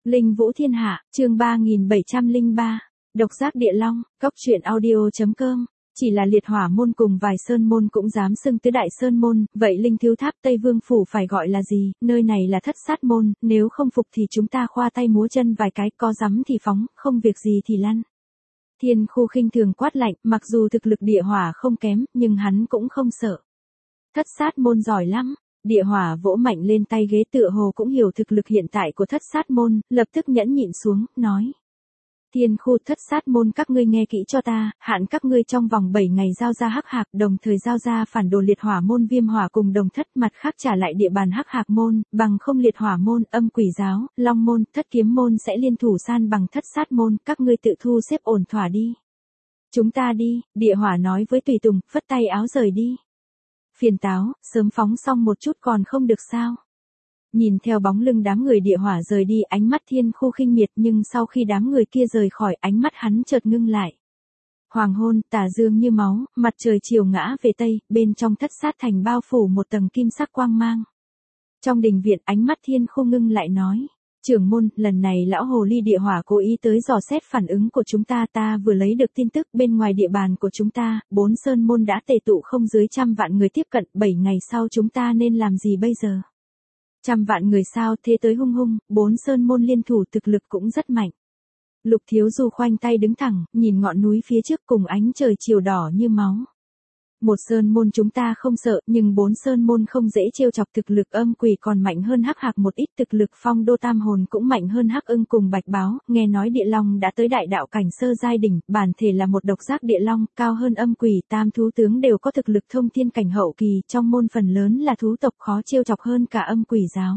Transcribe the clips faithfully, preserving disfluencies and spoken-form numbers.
Linh Vũ Thiên Hạ, chương ba nghìn bảy trăm lẻ ba, Độc Giác Địa Long, cốc truyện audio chấm com. Chỉ là liệt hỏa môn cùng vài sơn môn cũng dám xưng tứ đại sơn môn, vậy Linh Thiếu Tháp Tây Vương Phủ phải gọi là gì? Nơi này là Thất Sát môn, nếu không phục thì chúng ta khoa tay múa chân vài cái, có dám thì phóng, không việc gì thì lăn. Thiên Khu khinh thường quát lạnh, mặc dù thực lực địa hỏa không kém, nhưng hắn cũng không sợ. Thất Sát môn giỏi lắm. Địa hỏa vỗ mạnh lên tay ghế, tựa hồ cũng hiểu thực lực hiện tại của Thất Sát môn, lập tức nhẫn nhịn xuống, nói. Thiên Khu, Thất Sát môn các ngươi nghe kỹ cho ta, hạn các ngươi trong vòng bảy ngày giao ra Hắc Hạc, đồng thời giao ra phản đồ liệt hỏa môn Viêm Hỏa cùng Đồng Thất, mặt khác trả lại địa bàn Hắc Hạc môn, bằng không liệt hỏa môn, Âm Quỷ giáo, Long môn, Thất Kiếm môn sẽ liên thủ san bằng Thất Sát môn, các ngươi tự thu xếp ổn thỏa đi. Chúng ta đi, địa hỏa nói với tùy tùng, phất tay áo rời đi. Phiền táo, sớm phóng xong một chút còn không được sao? Nhìn theo bóng lưng đám người địa hỏa rời đi, ánh mắt Thiên Khu khinh miệt, nhưng sau khi đám người kia rời khỏi, ánh mắt hắn chợt ngưng lại. Hoàng hôn, tà dương như máu, mặt trời chiều ngã về tây, bên trong Thất Sát thành bao phủ một tầng kim sắc quang mang. Trong đình viện, ánh mắt Thiên Khu ngưng lại nói. Trưởng môn, lần này lão hồ ly địa hỏa cố ý tới dò xét phản ứng của chúng ta, ta vừa lấy được tin tức, bên ngoài địa bàn của chúng ta, bốn sơn môn đã tề tụ không dưới trăm vạn người tiếp cận, bảy ngày sau chúng ta nên làm gì bây giờ? Trăm vạn người sao, thế tới hung hung, bốn sơn môn liên thủ thực lực cũng rất mạnh. Lục Thiếu Du khoanh tay đứng thẳng, nhìn ngọn núi phía trước cùng ánh trời chiều đỏ như máu. Một sơn môn chúng ta không sợ, nhưng bốn sơn môn không dễ trêu chọc, thực lực Âm Quỷ còn mạnh hơn Hắc Hạc một ít, thực lực Phong Đô Tam Hồn cũng mạnh hơn Hắc Ưng cùng Bạch Báo, nghe nói Địa Long đã tới đại đạo cảnh sơ giai đỉnh, bản thể là một độc giác địa long, cao hơn Âm Quỷ, tam thú tướng đều có thực lực thông thiên cảnh hậu kỳ, trong môn phần lớn là thú tộc khó trêu chọc hơn cả Âm Quỷ giáo.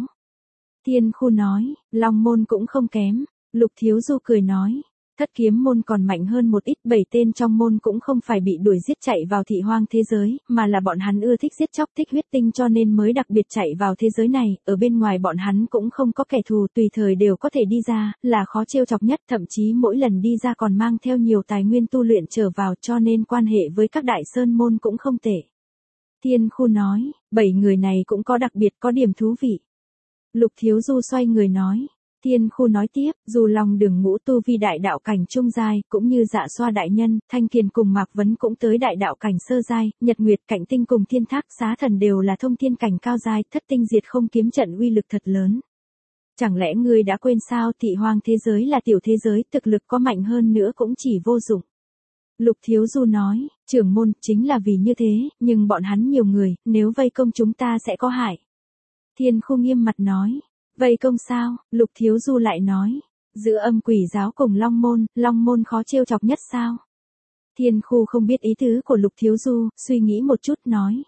Thiên Khu nói, Long môn cũng không kém, Lục Thiếu Du cười nói. Thất Kiếm môn còn mạnh hơn một ít, bảy tên trong môn cũng không phải bị đuổi giết chạy vào thị hoang thế giới, mà là bọn hắn ưa thích giết chóc, thích huyết tinh cho nên mới đặc biệt chạy vào thế giới này, ở bên ngoài bọn hắn cũng không có kẻ thù, tùy thời đều có thể đi ra, là khó trêu chọc nhất, thậm chí mỗi lần đi ra còn mang theo nhiều tài nguyên tu luyện trở vào, cho nên quan hệ với các đại sơn môn cũng không tệ. Thiên Khu nói, bảy người này cũng có đặc biệt, có điểm thú vị. Lục Thiếu Du xoay người nói. Thiên Khu nói tiếp, dù Long Đường Ngũ tu vi đại đạo cảnh trung giai, cũng như Dạ Xoa đại nhân, Thanh Kiền cùng Mạc Vấn cũng tới đại đạo cảnh sơ giai, Nhật Nguyệt Cảnh Tinh cùng Thiên Thác Xá Thần đều là thông thiên cảnh cao giai, Thất Tinh Diệt Không kiếm trận uy lực thật lớn. Chẳng lẽ ngươi đã quên sao, thị hoang thế giới là tiểu thế giới, thực lực có mạnh hơn nữa cũng chỉ vô dụng. Lục Thiếu Du nói, trưởng môn, chính là vì như thế, nhưng bọn hắn nhiều người, nếu vây công chúng ta sẽ có hại. Thiên Khu nghiêm mặt nói. Vây công sao? Lục Thiếu Du lại nói. Giữa Âm Quỷ giáo cùng Long môn, Long môn khó trêu chọc nhất sao? Thiên Khu không biết ý tứ của Lục Thiếu Du, suy nghĩ một chút nói.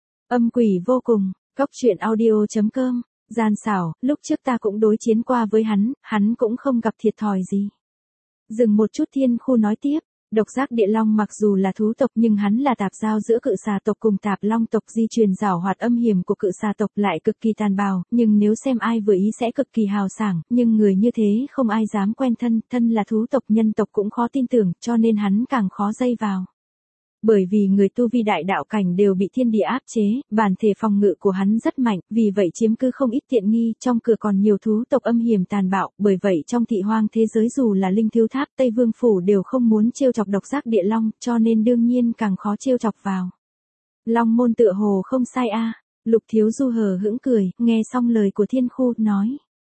Âm Quỷ vô cùng, cốc truyện audio chấm com, gian xảo, lúc trước ta cũng đối chiến qua với hắn, hắn cũng không gặp thiệt thòi gì. Dừng một chút, Thiên Khu nói tiếp. Độc giác địa long mặc dù là thú tộc nhưng hắn là tạp giao giữa cự xà tộc cùng tạp long tộc, di truyền giảo hoạt âm hiểm của cự xà tộc lại cực kỳ tàn bạo, nhưng nếu xem ai vừa ý sẽ cực kỳ hào sảng, nhưng người như thế không ai dám quen thân, thân là thú tộc nhân tộc cũng khó tin tưởng, cho nên hắn càng khó dây vào. Bởi vì người tu vi đại đạo cảnh đều bị thiên địa áp chế, bản thể phòng ngự của hắn rất mạnh, vì vậy chiếm cứ không ít tiện nghi, trong cửa còn nhiều thú tộc âm hiểm tàn bạo, bởi vậy trong thị hoang thế giới dù là Linh Thiếu Tháp Tây Vương Phủ đều không muốn trêu chọc độc giác địa long, cho nên đương nhiên càng khó trêu chọc vào. Long môn tựa hồ không sai a. Lục Thiếu Du hờ hững cười, nghe xong lời của Thiên Khu, nói.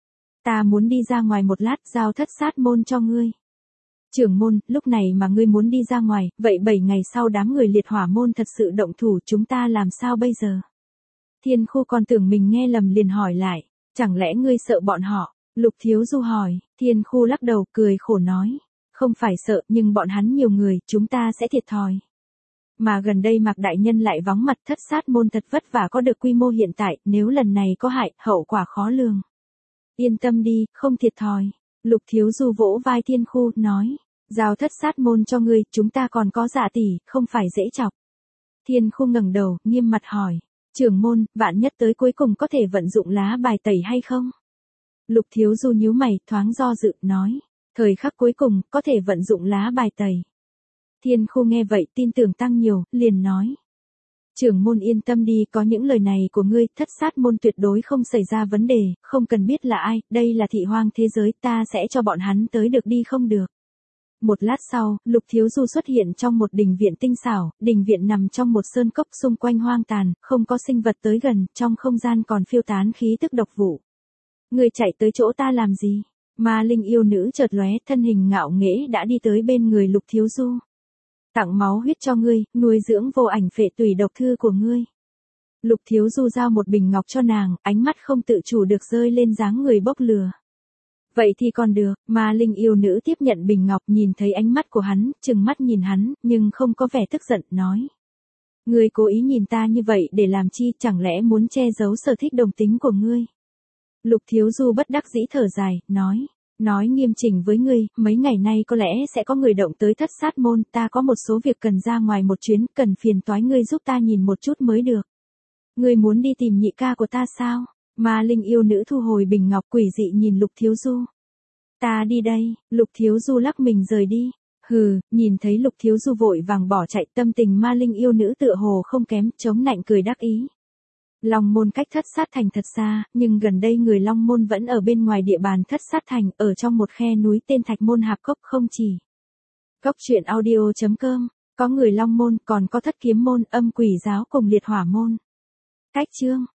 Ta muốn đi ra ngoài một lát, giao Thất Sát môn cho ngươi. Trưởng môn, lúc này mà ngươi muốn đi ra ngoài, vậy bảy ngày sau đám người liệt hỏa môn thật sự động thủ, chúng ta làm sao bây giờ? Thiên Khu còn tưởng mình nghe lầm liền hỏi lại, chẳng lẽ ngươi sợ bọn họ? Lục Thiếu Du hỏi, Thiên Khu lắc đầu cười khổ nói, không phải sợ nhưng bọn hắn nhiều người, chúng ta sẽ thiệt thòi. Mà gần đây Mạc Đại Nhân lại vắng mặt, Thất Sát môn thật vất vả có được quy mô hiện tại, nếu lần này có hại, hậu quả khó lường. Yên tâm đi, không thiệt thòi. Lục Thiếu Du vỗ vai Thiên Khu, nói. Giao Thất Sát môn cho ngươi, chúng ta còn có Dạ tỷ, không phải dễ chọc. Thiên Khu ngẩng đầu, nghiêm mặt hỏi. Trưởng môn, vạn nhất tới cuối cùng có thể vận dụng lá bài tẩy hay không? Lục Thiếu Du nhíu mày, thoáng do dự, nói. Thời khắc cuối cùng, có thể vận dụng lá bài tẩy. Thiên Khu nghe vậy tin tưởng tăng nhiều, liền nói. Trưởng môn yên tâm đi, có những lời này của ngươi, thất sát môn tuyệt đối không xảy ra vấn đề, không cần biết là ai, đây là thị hoang thế giới, ta sẽ cho bọn hắn tới được đi không được. Một lát sau, Lục Thiếu Du xuất hiện trong một đình viện tinh xảo, đình viện nằm trong một sơn cốc xung quanh hoang tàn, không có sinh vật tới gần, trong không gian còn phiêu tán khí tức độc vụ. Ngươi chạy tới chỗ ta làm gì? Ma linh yêu nữ chợt lóe, thân hình ngạo nghễ đã đi tới bên người Lục Thiếu Du. Tặng máu huyết cho ngươi, nuôi dưỡng vô ảnh phệ tùy độc thư của ngươi. Lục Thiếu Du giao một bình ngọc cho nàng, ánh mắt không tự chủ được rơi lên dáng người bốc lửa. Vậy thì còn được, Ma linh yêu nữ tiếp nhận bình ngọc, nhìn thấy ánh mắt của hắn, trừng mắt nhìn hắn, nhưng không có vẻ tức giận, nói. Ngươi cố ý nhìn ta như vậy để làm chi, chẳng lẽ muốn che giấu sở thích đồng tính của ngươi? Lục Thiếu Du bất đắc dĩ thở dài, nói. Nói nghiêm chỉnh với ngươi, mấy ngày nay có lẽ sẽ có người động tới thất sát môn, ta có một số việc cần ra ngoài một chuyến, cần phiền toái ngươi giúp ta nhìn một chút mới được. Ngươi muốn đi tìm nhị ca của ta sao? Ma linh yêu nữ thu hồi bình ngọc, quỷ dị nhìn Lục Thiếu Du. Ta đi đây, Lục Thiếu Du lắc mình rời đi. Hừ, nhìn thấy Lục Thiếu Du vội vàng bỏ chạy, tâm tình ma linh yêu nữ tựa hồ không kém, chống nạnh cười đắc ý. Long môn cách thất sát thành thật xa, nhưng gần đây người Long môn vẫn ở bên ngoài địa bàn thất sát thành, ở trong một khe núi tên Thạch Môn Hạp Cốc không chỉ. Cốc truyện audio chấm com, có người Long môn, còn có thất kiếm môn, âm quỷ giáo cùng liệt hỏa môn. Cách chương